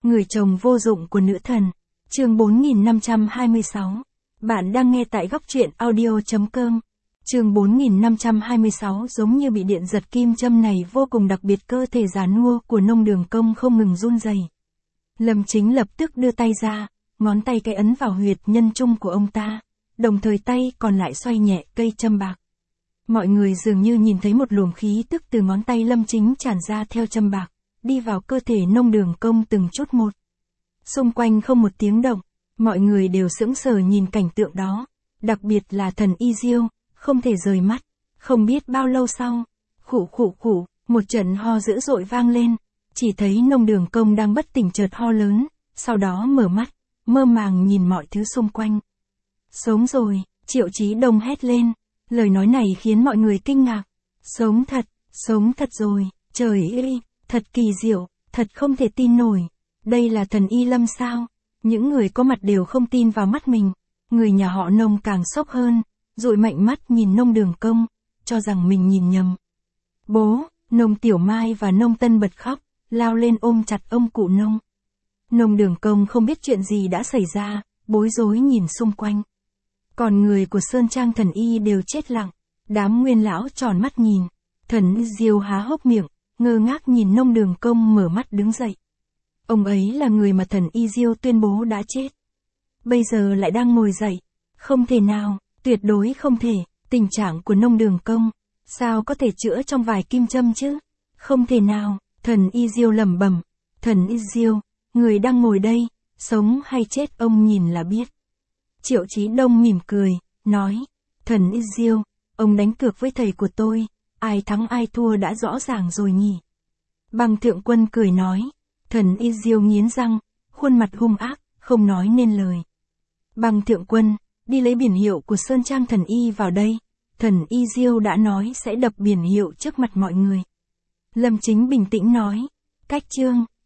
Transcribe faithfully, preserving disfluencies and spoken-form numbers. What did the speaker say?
Người chồng vô dụng của nữ thần. Chương bốn nghìn năm trăm hai mươi sáu. Bạn đang nghe tại góc truyện audio chấm com. Chương bốn nghìn năm trăm hai mươi sáu giống như bị điện giật kim châm này vô cùng đặc biệt, cơ thể già nua của Nông Đường Công không ngừng run rẩy. Lâm Chính lập tức đưa tay ra, ngón tay cái ấn vào huyệt nhân trung của ông ta, đồng thời tay còn lại xoay nhẹ cây châm bạc. Mọi người dường như nhìn thấy một luồng khí tức từ ngón tay Lâm Chính tràn ra theo châm bạc, đi vào cơ thể Nông Đường Công từng chút một. Xung quanh không một tiếng động, mọi người đều sững sờ nhìn cảnh tượng đó, đặc biệt là thần Y Diêu, không thể rời mắt. Không biết bao lâu sau, khụ khụ khụ, một trận ho dữ dội vang lên, chỉ thấy Nông Đường Công đang bất tỉnh chợt ho lớn, sau đó mở mắt, mơ màng nhìn mọi thứ xung quanh. Sống rồi, Triệu Chí Đông hét lên, lời nói này khiến mọi người kinh ngạc. Sống thật, sống thật rồi, trời ơi, thật kỳ diệu, thật không thể tin nổi. Đây là thần Y Lâm sao? Những người có mặt đều không tin vào mắt mình. Người nhà họ Nông càng sốc hơn, dụi mạnh mắt nhìn Nông Đường Công, cho rằng mình nhìn nhầm. Bố, Nông Tiểu Mai và Nông Tân bật khóc, lao lên ôm chặt ông cụ Nông. Nông Đường Công không biết chuyện gì đã xảy ra, bối rối nhìn xung quanh. Còn người của Sơn Trang thần Y đều chết lặng, đám nguyên lão tròn mắt nhìn. Thần Diêu há hốc miệng, ngơ ngác nhìn Nông Đường Công mở mắt đứng dậy. Ông ấy là người mà thần Y Diêu tuyên bố đã chết. Bây giờ lại đang ngồi dậy. Không thể nào, tuyệt đối không thể, tình trạng của Nông Đường Công, sao có thể chữa trong vài kim châm chứ? Không thể nào, thần Y Diêu lẩm bẩm. Thần Y Diêu, người đang ngồi đây, sống hay chết ông nhìn là biết. Triệu Chí Đông mỉm cười, nói, thần Y Diêu, ông đánh cược với thầy của tôi, ai thắng ai thua đã rõ ràng rồi nhỉ. Băng Thượng Quân cười nói, thần Y Diêu nghiến răng, khuôn mặt hung ác, không nói nên lời. Băng Thượng Quân, đi lấy biển hiệu của Sơn Trang thần Y vào đây, thần Y Diêu đã nói sẽ đập biển hiệu trước mặt mọi người. Lâm Chính bình tĩnh nói, cách chương.